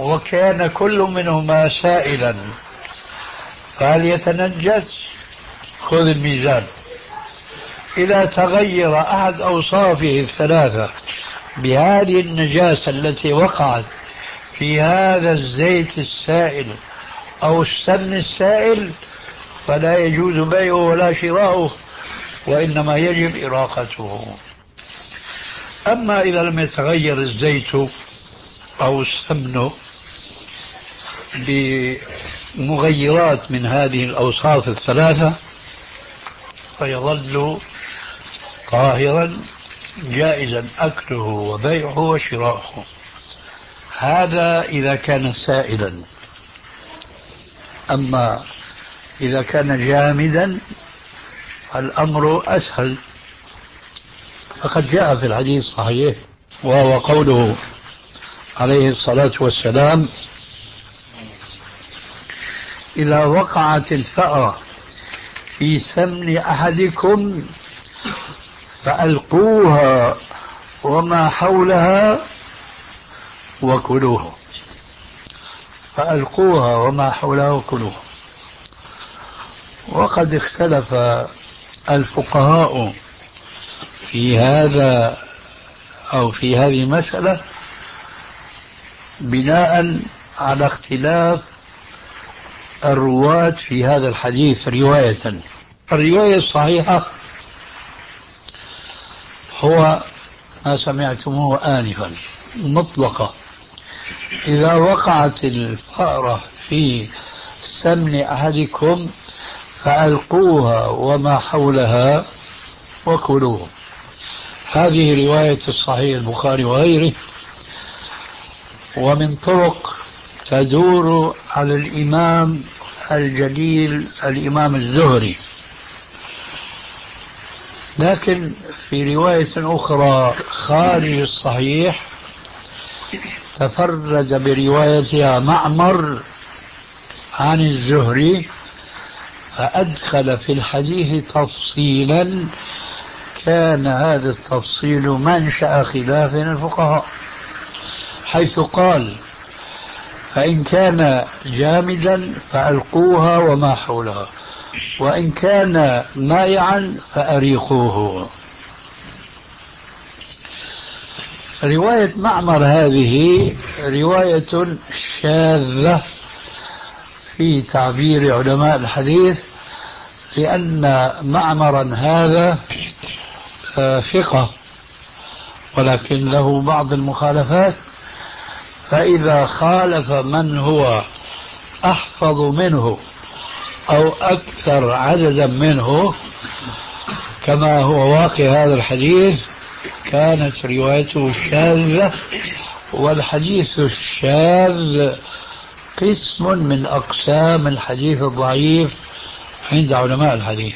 وكان كل منهما سائلا، فهل يتنجس؟ خذ الميزان. إذا تغير أحد أوصافه الثلاثة بهذه النجاسة التي وقعت في هذا الزيت السائل أو السمن السائل فلا يجوز بيعه ولا شراؤه، وإنما يجب إراقته. أما إذا لم يتغير الزيت أو السمن بمغيرات من هذه الأوصاف الثلاثة فيظل طاهرا جائزا أكله وبيعه وشراؤه. هذا إذا كان سائلا. أما إذا كان جامدا الأمر أسهل، فقد جاء في الحديث الصحيح وهو قوله عليه الصلاة والسلام: إذا وقعت الفأرة في سمن أحدكم فألقوها وما حولها وكلوه. فألقوها وما حولها وكلوه. وقد اختلف الفقهاء في هذا أو في هذه المسألة بناء على اختلاف الرواة في هذا الحديث رواية. الرواية الصحيحة هو ما سمعتموه آنفا مطلقة: إذا وقعت الفأرة في سمن أحدكم فألقوها وما حولها وكلوه. هذه رواية الصحيح البخاري وغيره، ومن طرق تدور على الإمام الجليل الإمام الزهري. لكن في رواية أخرى خارج الصحيح تفرد بروايتها معمر عن الزهري، فأدخل في الحديث تفصيلا كان هذا التفصيل منشأ خلاف الفقهاء، حيث قال: فإن كان جامدا فألقوها وما حولها، وإن كان مائعا فأريقوه. رواية معمر هذه رواية شاذة في تعبير علماء الحديث، لأن معمرا هذا ثقة ولكن له بعض المخالفات، فإذا خالف من هو أحفظ منه أو أكثر عددا منه كما هو واقع هذا الحديث كانت روايته شاذة. والحديث الشاذ قسم من أقسام الحديث الضعيف عند علماء الحديث.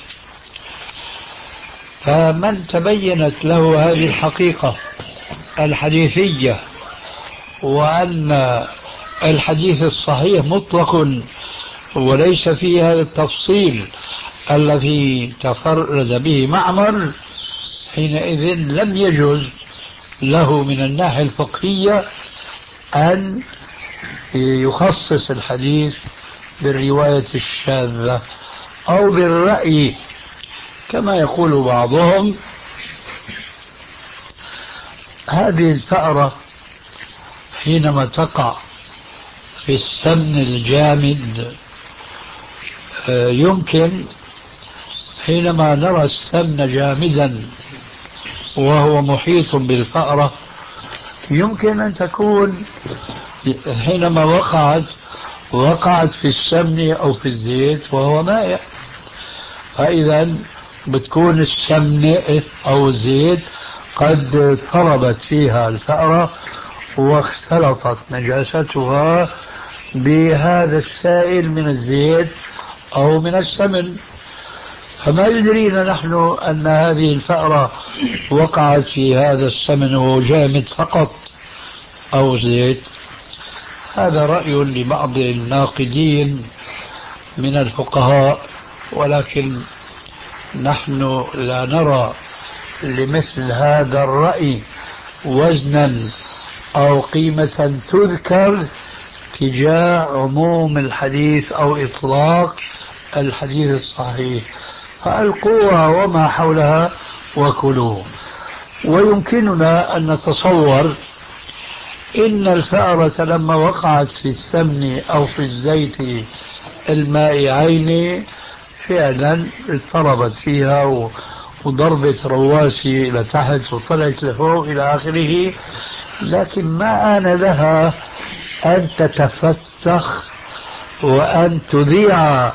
فمن تبينت له هذه الحقيقة الحديثية وأن الحديث الصحيح مطلق وليس فيه هذا التفصيل الذي تفرد به معمر، حينئذ لم يجوز له من الناحية الفقهية أن يخصص الحديث بالرواية الشاذة أو بالرأي كما يقول بعضهم: هذه الفأرة حينما تقع في السمن الجامد يمكن حينما نرى السمن جامدا وهو محيط بالفأرة يمكن أن تكون حينما وقعت وقعت في السمن أو في الزيت وهو مائع، فإذا بتكون السمن أو الزيت قد طربت فيها الفأرة واختلطت نجاستها بهذا السائل من الزيت أو من السمن، فما يدرينا نحن أن هذه الفأرة وقعت في هذا السمن وهو جامد فقط أو زيت. هذا رأي لبعض الناقدين من الفقهاء، ولكن نحن لا نرى لمثل هذا الرأي وزنا أو قيمة تذكر تجاه عموم الحديث أو إطلاق الحديث الصحيح. فألقوها وما حولها وكلوا. ويمكننا أن نتصور إن الفأرة لما وقعت في السمن أو في الزيت المائعين فعلا اضطربت فيها وضربت رواسي إلى تحت وطلعت لفوق إلى آخره، لكن ما آن لها أن تتفسخ وأن تذيع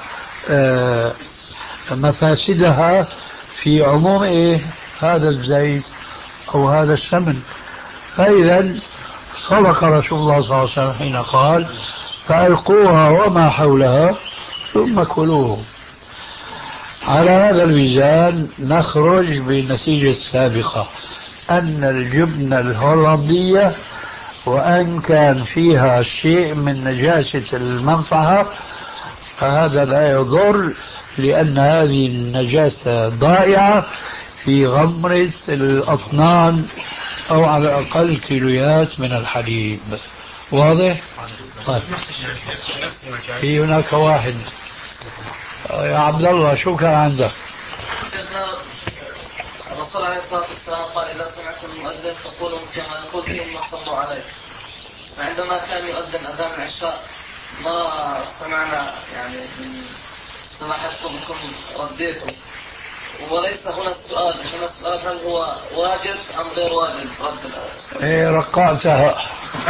مفاسدها في عموم إيه هذا الزيت أو هذا السمن. فإذا صدق رسول الله صلى الله عليه وسلم حين قال فألقوها وما حولها ثم كلوه. على هذا الميزان نخرج بالنتيجة السابقة أن الجبنة الهولندية وأن كان فيها شيء من نجاسة المنفعة فهذا لا يضر، لأن هذه النجاسة ضائعة في غمرة الأطنان أو على الأقل كيلويات من الحليب. واضح؟ طيب. في هناك واحد يا عبد الله شو كان عندك؟ شيخنا الرسول عليه الصلاة والسلام قال إذا سمعتم المؤذن فقولوا كما يقول ثم صلوا عليه. فعندما كان يؤذن أذان العشاء ما سمعنا يعني من سماحتكم انكم رديتم، وليس هنا السؤال، انما السؤال هل هو واجب ام غير واجب رد الأذان؟ ايه رقعتها.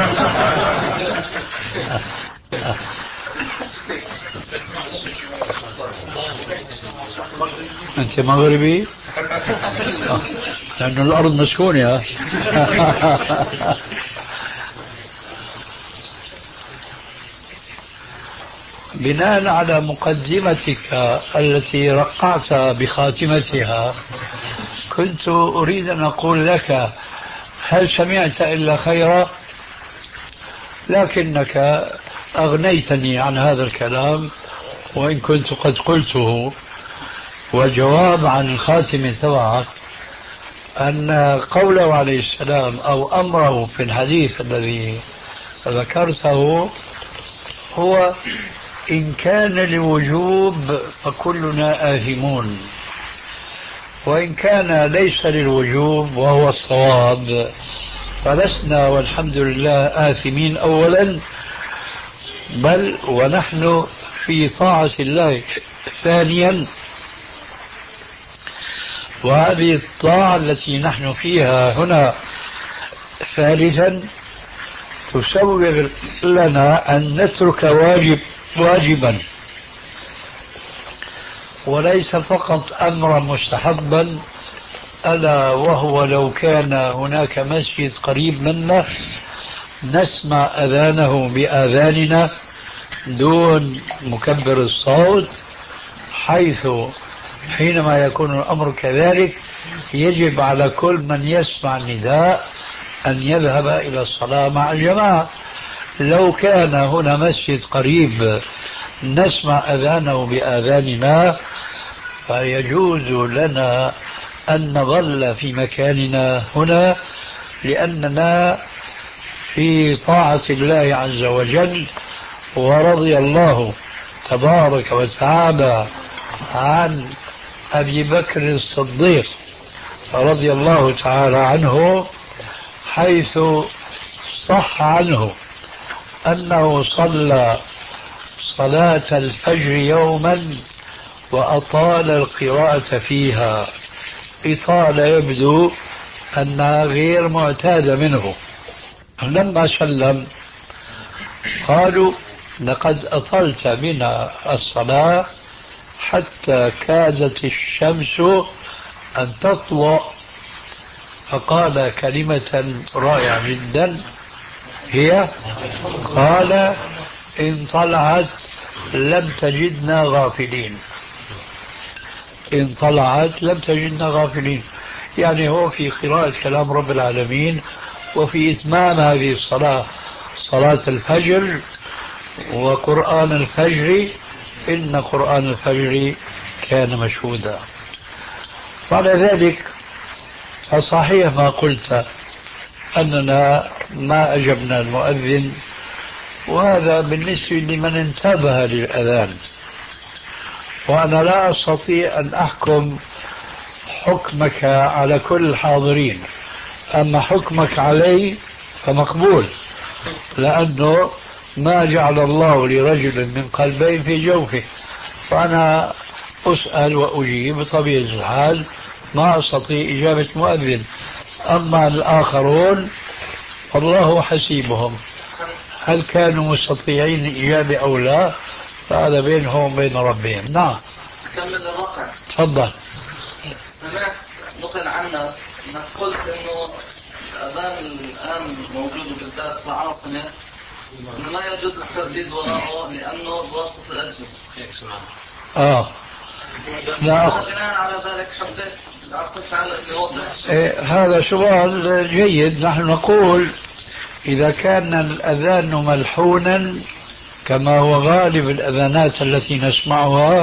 انت مغربي؟ لأن الارض مسكونة. بناء على مقدمتك التي رقعت بخاتمتها كنت أريد أن أقول لك هل سمعت إلا خيرا، لكنك أغنيتني عن هذا الكلام وإن كنت قد قلته. وجواب عن الخاتمة تبعك أن قوله عليه السلام أو أمره في الحديث الذي ذكرته هو إن كان لوجوب فكلنا آثمون، وإن كان ليس للوجوب وهو الصواب فلسنا والحمد لله آثمين أولا، بل ونحن في طاعة الله ثانيا. وهذه الطاعة التي نحن فيها هنا ثالثا تسوغ لنا أن نترك واجب واجبا وليس فقط أمرا مستحبا، ألا وهو لو كان هناك مسجد قريب منا نسمع أذانه بآذاننا دون مكبر الصوت، حيث حينما يكون الأمر كذلك يجب على كل من يسمع النداء أن يذهب إلى الصلاة مع الجماعة. لو كان هنا مسجد قريب نسمع أذانه بآذاننا فيجوز لنا أن نظل في مكاننا هنا، لأننا في طاعة الله عز وجل. ورضي الله تبارك وتعالى عن أبي بكر الصديق رضي الله تعالى عنه حيث صح عنه أنه صلى صلاة الفجر يوما وأطال القراءة فيها إطالة يبدو أنها غير معتادة منه. لما سلم قالوا لقد أطلت بنا الصلاة حتى كادت الشمس أن تطلع، فقال كلمة رائعة جدا هي قال إن طلعت لم تجدنا غافلين. إن طلعت لم تجدنا غافلين يعني هو في قراءة كلام رب العالمين وفي إتمام هذه الصلاة صلاة الفجر وقرآن الفجر، إن قرآن الفجر كان مشهودا. بعد ذلك فصحيح ما قلت أننا ما أجبنا المؤذن، وهذا بالنسبة لمن انتبه للأذان. وأنا لا أستطيع أن أحكم حكمك على كل الحاضرين، أما حكمك علي فمقبول، لأنه ما جعل الله لرجل من قلبين في جوفه، فأنا أسأل وأجيب بطبيعة الحال، ما أستطيع إجابة مؤذن. أما الآخرون فالله حسيبهم، هل كانوا مستطيعين الإجابة أو لا، فهذا بينهم وبين ربهم. نعم. كمل الواقع. تفضل. سمعت نقل عنك انك قلت انه الاذان الان موجود بالذات في العاصمه انه ما يجوز الترديد وراءه لانه بواسطه الاجهزه. اه لا أخ... بناء على ذلك حبيت اعطيك على اوضح. إيه هذا سؤال جيد. نحن نقول إذا كان الأذان ملحونا كما هو غالب الأذانات التي نسمعها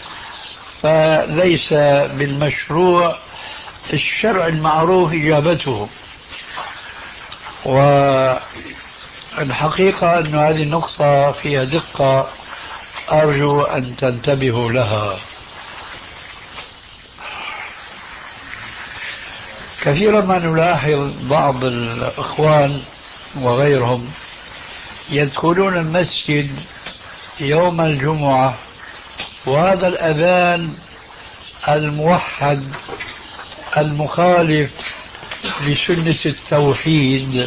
فليس بالمشروع الشرع المعروف إجابته. والحقيقة أن هذه النقطة فيها دقة، أرجو أن تنتبهوا لها. كثيرا ما نلاحظ بعض الإخوان وغيرهم يدخلون المسجد يوم الجمعة وهذا الأذان الموحد المخالف لسنة التوحيد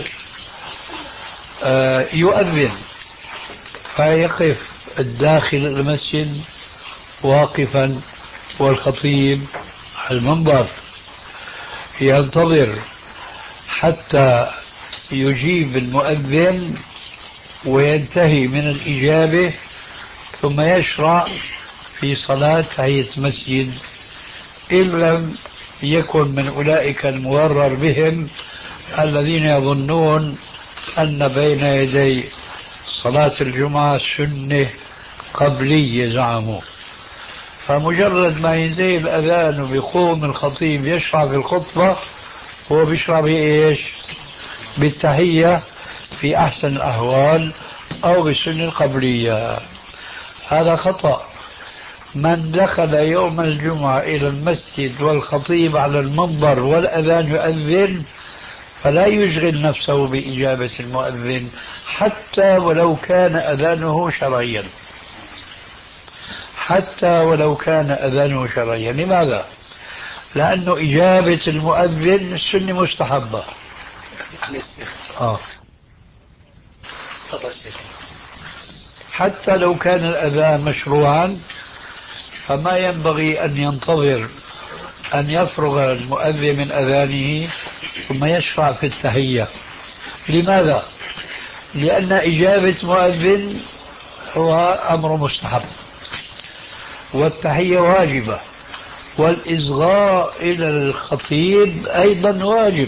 يؤذن، فيقف الداخل المسجد واقفا والخطيب على المنبر ينتظر حتى يجيب المؤذن وينتهي من الإجابة ثم يشرع في صلاة تحية المسجد، إن لم يكن من أولئك المغرر بهم الذين يظنون أن بين يدي صلاة الجمعة سنة قبلية زعموا. فمجرد ما ينتهي الأذان وبيقوم الخطيب يشرع في الخطبة هو بيشرع بإيش؟ بالتحية في أحسن الأحوال أو بالسنة القبلية. هذا خطأ. من دخل يوم الجمعة إلى المسجد والخطيب على المنبر والأذان يؤذن فلا يشغل نفسه بإجابة المؤذن حتى ولو كان أذانه شرعيا، حتى ولو كان أذانه شرعيا. لماذا؟ لأنه إجابة المؤذن السنة مستحبة. آه. حتى لو كان الأذان مشروعا فما ينبغي أن ينتظر أن يفرغ المؤذن من أذانه ثم يشرع في التحية. لماذا؟ لأن إجابة مؤذن هو أمر مستحب والتحية واجبة والإصغاء إلى الخطيب أيضا واجب،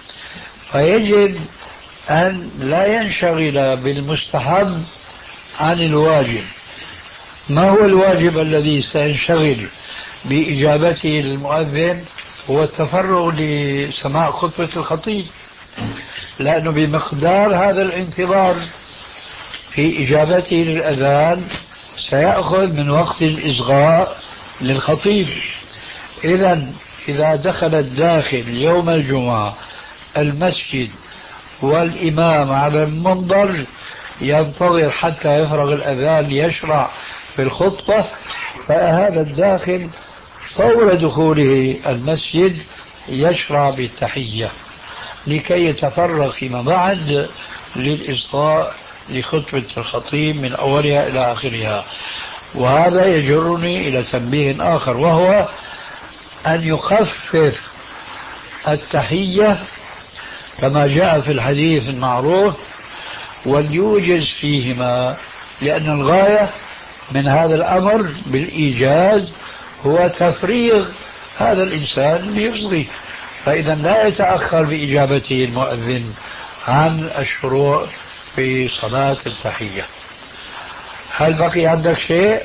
فيجب أن لا ينشغل بالمستحب عن الواجب. ما هو الواجب الذي سينشغل بإجابته للمؤذن؟ هو التفرغ لسماع خطبة الخطيب، لأنه بمقدار هذا الانتظار في إجابته للأذان سيأخذ من وقت الإصغاء للخطيب. إذن إذا دخل الداخل يوم الجمعة المسجد والإمام على المنبر ينتظر حتى يفرغ الأذان يشرع في الخطبة، فهذا الداخل فور دخوله المسجد يشرع بالتحية لكي يتفرغ فيما بعد للإصغاء لخطبة الخطيب من أولها إلى آخرها. وهذا يجرني إلى تنبيه آخر، وهو أن يخفف التحية كما جاء في الحديث المعروف وليوجز فيهما، لأن الغاية من هذا الأمر بالإيجاز هو تفريغ هذا الإنسان ليصغي، فإذا لا يتأخر بإجابته المؤذن عن الشروع في صلاة التحية. هل بقي عندك شيء؟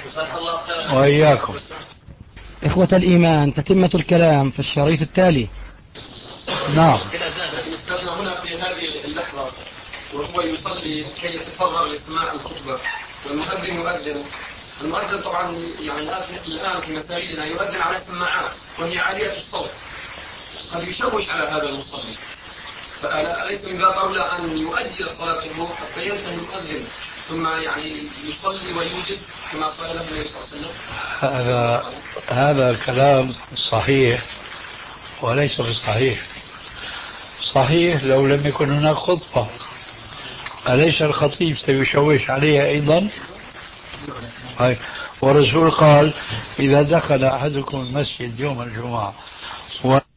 وإياكم. إخوة الإيمان، تتمة الكلام في الشريط التالي. نعم. أستاذنا هنا في هذه اللحظة وهو يصلي كي يتفرغ لسماع الخطبة والمؤذن يؤذن، المؤذن طبعا يعني الآن في مساجدنا يؤذن على السماعات وهي عالية الصوت، قد يشوش على هذا المصلي، فأليس من باب أولى أن يؤجل صلاته حتى ينتهي المؤذن ثم يعني يصلي ويوجز كما قال له النبي صلى الله عليه وسلم؟ هذا هذا كلام صحيح وليس بصحيح. صحيح لو لم يكن هناك خطبة، أليس الخطيب سيشوش عليها أيضا؟ هاي. والرسول قال إذا دخل أحدكم المسجد يوم الجمعة و